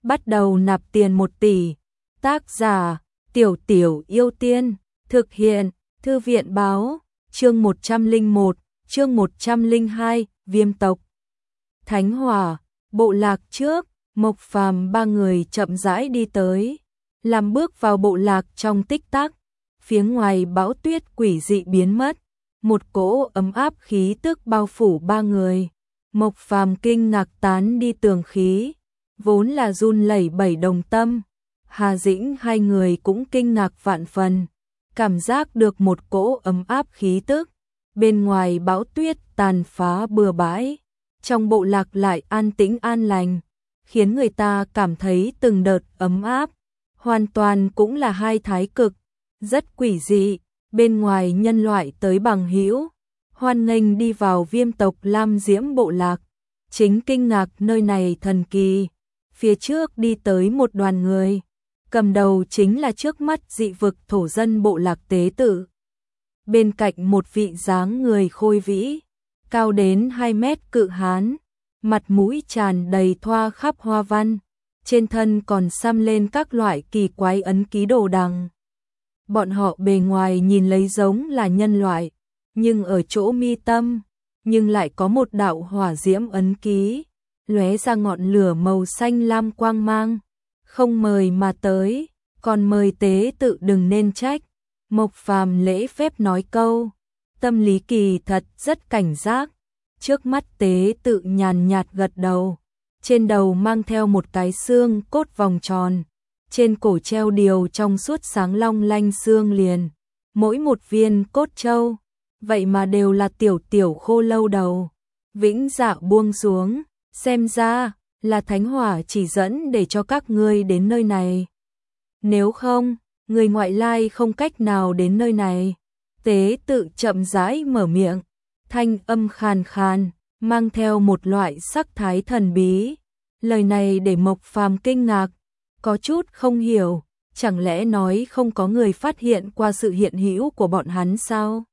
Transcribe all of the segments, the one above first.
bắt đầu nạp tiền 1 tỷ. Tác giả: Tiểu Tiểu Yêu Tiên. Thực hiện: Thư viện báo. Chương 101, chương 102, Viêm tộc. Thánh Hỏa, bộ lạc trước, Mộc Phàm ba người chậm rãi đi tới, làm bước vào bộ lạc trong tích tắc, phía ngoài bão tuyết quỷ dị biến mất, một cỗ ấm áp khí tức bao phủ ba người. Mộc Phàm kinh ngạc tán đi tường khí, vốn là run lẩy bẩy Đồng Tâm, Hà Dĩnh hai người cũng kinh ngạc vạn phần, cảm giác được một cỗ ấm áp khí tức. Bên ngoài bão tuyết tàn phá bừa bãi, trong bộ lạc lại an tĩnh an lành, khiến người ta cảm thấy từng đợt ấm áp, hoàn toàn cũng là hai thái cực, rất quỷ dị. Bên ngoài nhân loại tới bằng hữu, hoan nghênh đi vào Viêm tộc Lam Diễm bộ lạc, chính kinh ngạc nơi này thần kỳ. Phía trước đi tới một đoàn người, cầm đầu chính là trước mắt dị vực thổ dân bộ lạc tế tự. Bên cạnh một vị dáng người khôi vĩ, cao đến 2 mét cự hán, mặt mũi tràn đầy thoa khắp hoa văn, trên thân còn xăm lên các loại kỳ quái ấn ký đồ đằng. Bọn họ bề ngoài nhìn lấy giống là nhân loại, nhưng ở chỗ mi tâm, nhưng lại có một đạo hỏa diễm ấn ký, lóe ra ngọn lửa màu xanh lam quang mang. Không mời mà tới, còn mời tế tự đừng nên trách. Mộc Phàm lễ phép nói câu, tâm lý kỳ thật rất cảnh giác. Trước mắt tế tự nhàn nhạt gật đầu, trên đầu mang theo một cái xương cốt vòng tròn, trên cổ treo điều trong suốt sáng long lanh xương liền, mỗi một viên cốt châu, vậy mà đều là tiểu tiểu khô lâu đầu. Vĩnh Dạ buông xuống, xem ra là Thánh Hỏa chỉ dẫn để cho các ngươi đến nơi này. Nếu không, người ngoại lai không cách nào đến nơi này. Tế tự chậm rãi mở miệng, thanh âm khàn khàn, mang theo một loại sắc thái thần bí. Lời này để Mộc Phàm kinh ngạc, có chút không hiểu, chẳng lẽ nói không có người phát hiện qua sự hiện hữu của bọn hắn sao?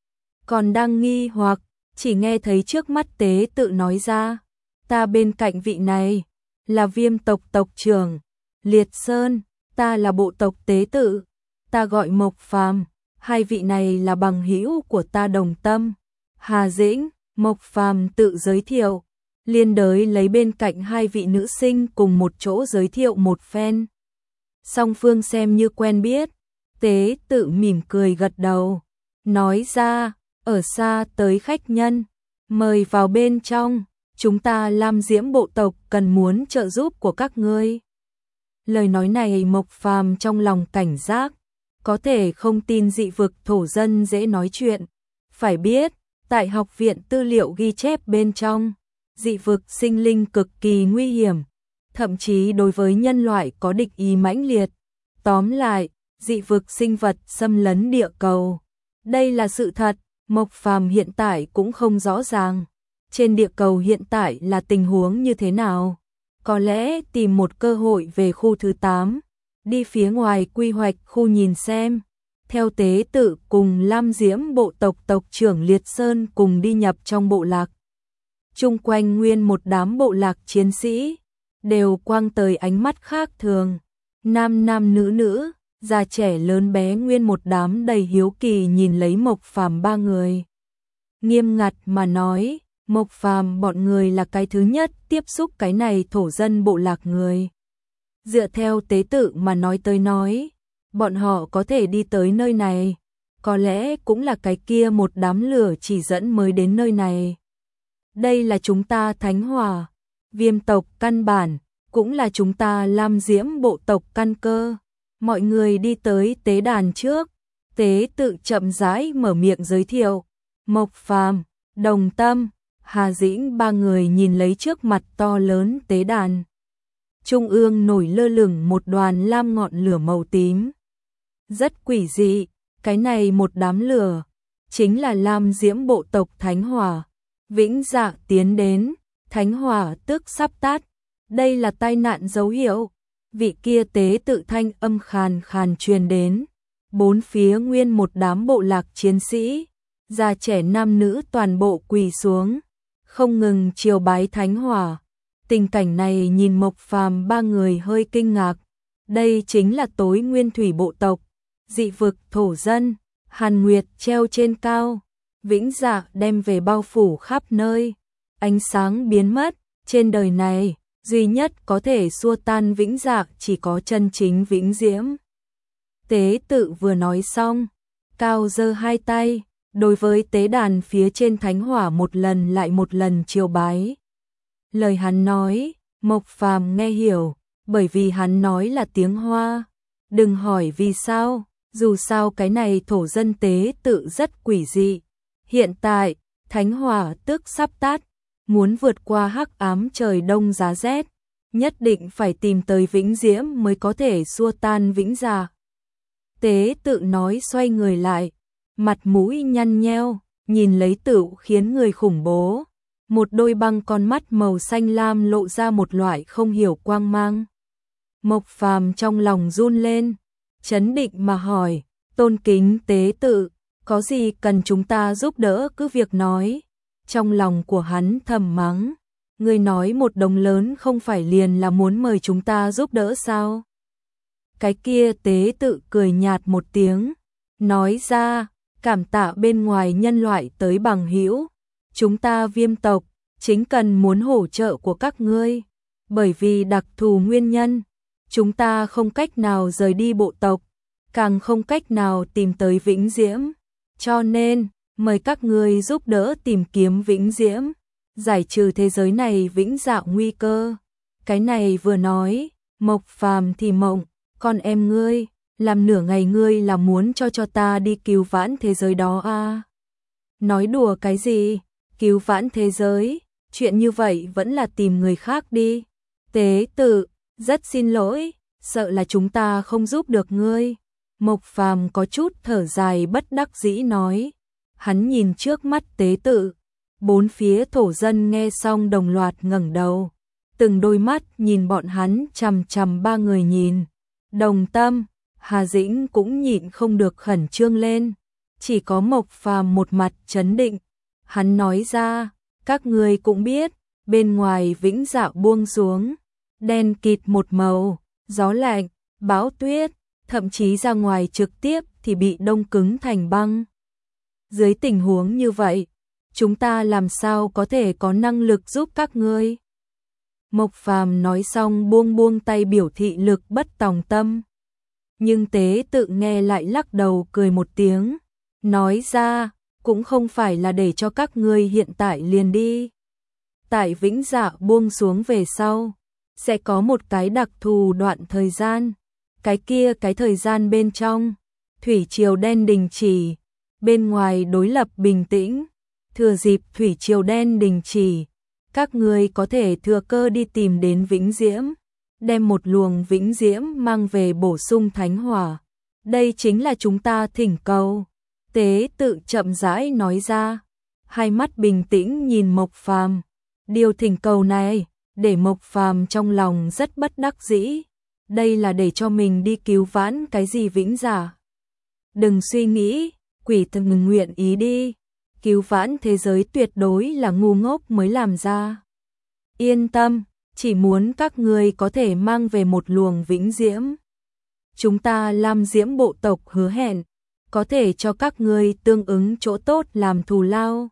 Còn đang nghi hoặc, chỉ nghe thấy trước mắt tế tự nói ra, ta bên cạnh vị này là Viêm tộc tộc trưởng Liệt Sơn, ta là bộ tộc tế tự, ta gọi Mộc Phàm, hai vị này là bằng hữu của ta Đồng Tâm, Hà Dĩnh. Mộc Phàm tự giới thiệu, liên đới lấy bên cạnh hai vị nữ sinh cùng một chỗ giới thiệu một phen. Song phương xem như quen biết, tế tự mỉm cười gật đầu, nói ra, ở xa tới khách nhân, mời vào bên trong, chúng ta Lam Diễm bộ tộc cần muốn trợ giúp của các ngươi. Lời nói này Mộc Phàm trong lòng cảnh giác, có thể không tin dị vực thổ dân dễ nói chuyện. Phải biết, tại học viện tư liệu ghi chép bên trong, dị vực sinh linh cực kỳ nguy hiểm, thậm chí đối với nhân loại có địch ý mãnh liệt. Tóm lại, dị vực sinh vật xâm lấn địa cầu. Đây là sự thật, Mộc Phàm hiện tại cũng không rõ ràng. Trên địa cầu hiện tại là tình huống như thế nào? Có lẽ tìm một cơ hội về khu thứ 8, đi phía ngoài quy hoạch khu nhìn xem. Theo tế tự cùng Lam Diễm bộ tộc tộc trưởng Liệt Sơn cùng đi nhập trong bộ lạc. Chung quanh nguyên một đám bộ lạc chiến sĩ, đều quang tới ánh mắt khác thường. Nam nam nữ nữ, già trẻ lớn bé nguyên một đám đầy hiếu kỳ nhìn lấy Mộc Phàm ba người. Nghiêm ngặt mà nói, Mộc Phàm bọn người là cái thứ nhất tiếp xúc cái này thổ dân bộ lạc người. Dựa theo tế tự mà nói tới nói, bọn họ có thể đi tới nơi này, có lẽ cũng là cái kia một đám lửa chỉ dẫn mới đến nơi này. Đây là chúng ta Thánh Hỏa, Viêm tộc căn bản, cũng là chúng ta Lam Diễm bộ tộc căn cơ. Mọi người đi tới tế đàn trước, tế tự chậm rãi mở miệng giới thiệu. Mộc Phàm, Đồng Tâm, Hà Dĩnh ba người nhìn lấy trước mặt to lớn tế đàn. Trung ương nổi lơ lửng một đoàn lam ngọn lửa màu tím. Rất quỷ dị, cái này một đám lửa, chính là Lam Diễm bộ tộc Thánh Hỏa. Vĩnh Dạ tiến đến, Thánh Hỏa tức sắp tắt. Đây là tai nạn dấu hiệu. Vị kia tế tự thanh âm khàn khàn truyền đến. Bốn phía nguyên một đám bộ lạc chiến sĩ, già trẻ nam nữ toàn bộ quỳ xuống, không ngừng triều bái Thánh Hỏa. Tình cảnh này nhìn Mộc Phàm ba người hơi kinh ngạc. Đây chính là Tối Nguyên Thủy bộ tộc, dị vực thổ dân, Hàn Nguyệt treo trên cao, vĩnh dạ đem về bao phủ khắp nơi, ánh sáng biến mất, trên đời này, duy nhất có thể xua tan vĩnh dạ chỉ có chân chính vĩnh diễm. Tế tự vừa nói xong, cao giơ hai tay, đối với tế đàn phía trên thánh hỏa một lần lại một lần triều bái. Lời hắn nói, Mộc Phàm nghe hiểu, bởi vì hắn nói là tiếng Hoa. Đừng hỏi vì sao, dù sao cái này thổ dân tế tự rất quỷ dị. Hiện tại, thánh hỏa tức sắp tắt, muốn vượt qua hắc ám trời đông giá rét, nhất định phải tìm tới vĩnh diễm mới có thể xua tan vĩnh dạ. Tế tự nói xoay người lại, mặt mũi nhăn nheo, nhìn lấy tựu khiến người khủng bố. Một đôi băng con mắt màu xanh lam lộ ra một loại không hiểu quang mang. Mộc Phàm trong lòng run lên, chấn định mà hỏi, tôn kính tế tự, có gì cần chúng ta giúp đỡ cứ việc nói. Trong lòng của hắn thầm mắng, người nói một đồng lớn không phải liền là muốn mời chúng ta giúp đỡ sao? Cái kia tế tự cười nhạt một tiếng, nói ra, cảm tạ bên ngoài nhân loại tới bằng hữu, chúng ta Viêm tộc chính cần muốn hỗ trợ của các ngươi, bởi vì đặc thù nguyên nhân, chúng ta không cách nào rời đi bộ tộc, càng không cách nào tìm tới vĩnh diễm, cho nên mời các ngươi giúp đỡ tìm kiếm vĩnh diễm, giải trừ thế giới này vĩnh dạ nguy cơ. Cái này vừa nói, Mộc Phàm thì mộng, con em ngươi, làm nửa ngày ngươi là muốn cho ta đi cứu vãn thế giới đó à? Nói đùa cái gì? Cứu vãn thế giới, chuyện như vậy vẫn là tìm người khác đi. Tế tự, rất xin lỗi, sợ là chúng ta không giúp được ngươi. Mộc Phàm có chút thở dài bất đắc dĩ nói. Hắn nhìn trước mắt tế tự, bốn phía thổ dân nghe xong đồng loạt ngẩng đầu, từng đôi mắt nhìn bọn hắn chằm chằm ba người nhìn. Đồng Tâm, Hà Dĩnh cũng nhịn không được khẩn trương lên, chỉ có Mộc Phàm một mặt trấn định. Hắn nói ra, các ngươi cũng biết, bên ngoài vĩnh dạ buông xuống, đen kịt một màu, gió lạnh, bão tuyết, thậm chí ra ngoài trực tiếp thì bị đông cứng thành băng. Dưới tình huống như vậy, chúng ta làm sao có thể có năng lực giúp các ngươi? Mộc Phàm nói xong buông buông tay biểu thị lực bất tòng tâm. Nhưng tế tự nghe lại lắc đầu cười một tiếng, nói ra, cũng không phải là để cho các ngươi hiện tại liền đi. Tại vĩnh dạ buông xuống về sau, sẽ có một cái đặc thù đoạn thời gian. Cái thời gian bên trong, thủy triều đen đình chỉ, bên ngoài đối lập bình tĩnh. Thừa dịp thủy triều đen đình chỉ, các ngươi có thể thừa cơ đi tìm đến vĩnh diễm, đem một luồng vĩnh diễm mang về bổ sung thánh hỏa. Đây chính là chúng ta thỉnh cầu. Tế tự chậm rãi nói ra, hai mắt bình tĩnh nhìn Mộc Phàm. Điều thỉnh cầu này, để Mộc Phàm trong lòng rất bất đắc dĩ. Đây là để cho mình đi cứu vãn cái gì vĩnh dạ? Đừng suy nghĩ, quỷ thần nguyện ý đi. Cứu vãn thế giới tuyệt đối là ngu ngốc mới làm ra. Yên tâm, chỉ muốn các ngươi có thể mang về một luồng vĩnh diễm. Chúng ta Lam Diễm bộ tộc hứa hẹn, có thể cho các ngươi tương ứng chỗ tốt làm thù lao.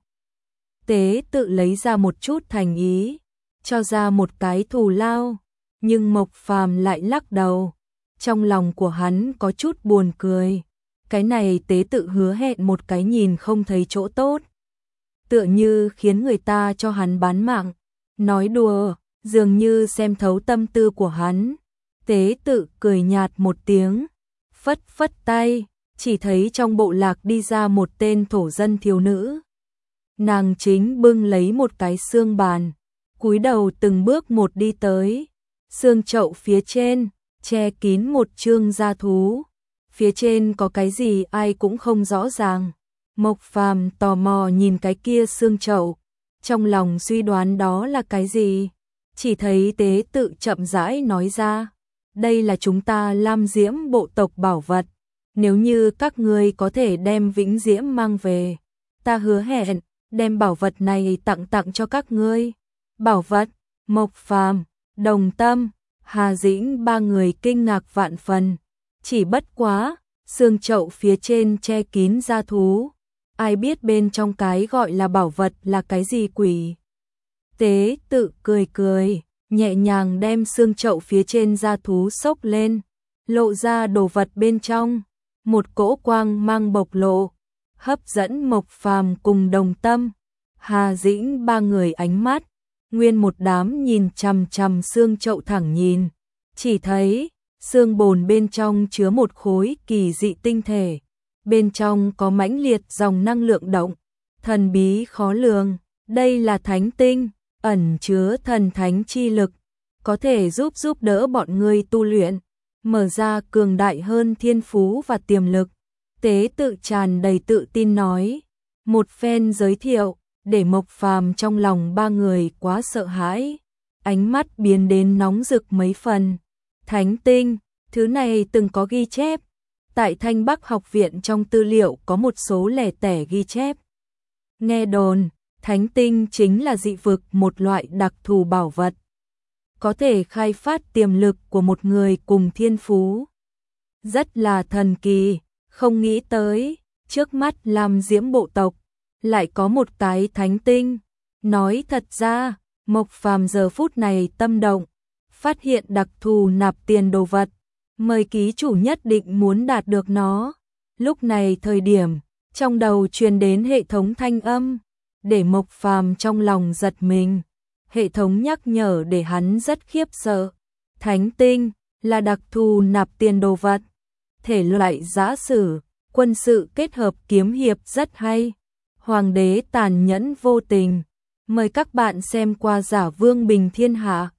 Tế tự lấy ra một chút thành ý, cho ra một cái thù lao, nhưng Mộc Phàm lại lắc đầu. Trong lòng của hắn có chút buồn cười. Cái này tế tự hứa hẹn một cái nhìn không thấy chỗ tốt, tựa như khiến người ta cho hắn bán mạng. Nói đùa, dường như xem thấu tâm tư của hắn. Tế tự cười nhạt một tiếng, phất phất tay, chỉ thấy trong bộ lạc đi ra một tên thổ dân thiếu nữ. Nàng chính bưng lấy một cái xương bàn, cúi đầu từng bước một đi tới. Xương chậu phía trên, che kín một chương da thú. Phía trên có cái gì ai cũng không rõ ràng. Mộc Phàm tò mò nhìn cái kia xương chậu, trong lòng suy đoán đó là cái gì. Chỉ thấy tế tự chậm rãi nói ra, đây là chúng ta Lam Diễm bộ tộc bảo vật. Nếu như các ngươi có thể đem vĩnh diễm mang về, ta hứa hẹn đem bảo vật này tặng cho các ngươi. Bảo vật? Mộc Phàm, Đồng Tâm, Hà Dĩnh ba người kinh ngạc vạn phần. Chỉ bất quá, xương chậu phía trên che kín da thú. Ai biết bên trong cái gọi là bảo vật là cái gì quỷ. Tế tự cười cười, nhẹ nhàng đem xương chậu phía trên da thú xốc lên, lộ ra đồ vật bên trong. Một cỗ quang mang bộc lộ, hấp dẫn Mộc Phàm cùng Đồng Tâm, Hà Dĩnh ba người ánh mắt. Nguyên một đám nhìn chằm chằm xương chậu thẳng nhìn, chỉ thấy xương bồn bên trong chứa một khối kỳ dị tinh thể, bên trong có mãnh liệt dòng năng lượng động, thần bí khó lường. Đây là thánh tinh, ẩn chứa thần thánh chi lực, có thể giúp đỡ bọn ngươi tu luyện, mở ra cường đại hơn thiên phú và tiềm lực. Tế tự tràn đầy tự tin nói, một phen giới thiệu để Mộc Phàm trong lòng ba người quá sợ hãi, ánh mắt biến đến nóng rực mấy phần. Thánh tinh, thứ này từng có ghi chép, tại Thanh Bắc học viện trong tư liệu có một số lẻ tẻ ghi chép. Nghe đồn, thánh tinh chính là dị vực một loại đặc thù bảo vật, có thể khai phát tiềm lực của một người cùng thiên phú. Rất là thần kỳ, không nghĩ tới, trước mắt Lam Diễm bộ tộc lại có một cái thánh tinh. Nói thật ra, Mộc Phàm giờ phút này tâm động, phát hiện đặc thù nạp tiền đồ vật, mời ký chủ nhất định muốn đạt được nó. Lúc này thời điểm, trong đầu truyền đến hệ thống thanh âm, để Mộc Phàm trong lòng giật mình. Hệ thống nhắc nhở để hắn rất khiếp sợ. Thánh tinh là đặc thù nạp tiền đồ vật, thể loại giã sử, quân sự kết hợp kiếm hiệp rất hay. Hoàng đế tàn nhẫn vô tình. Mời các bạn xem qua Giả Vương Bình Thiên Hạ.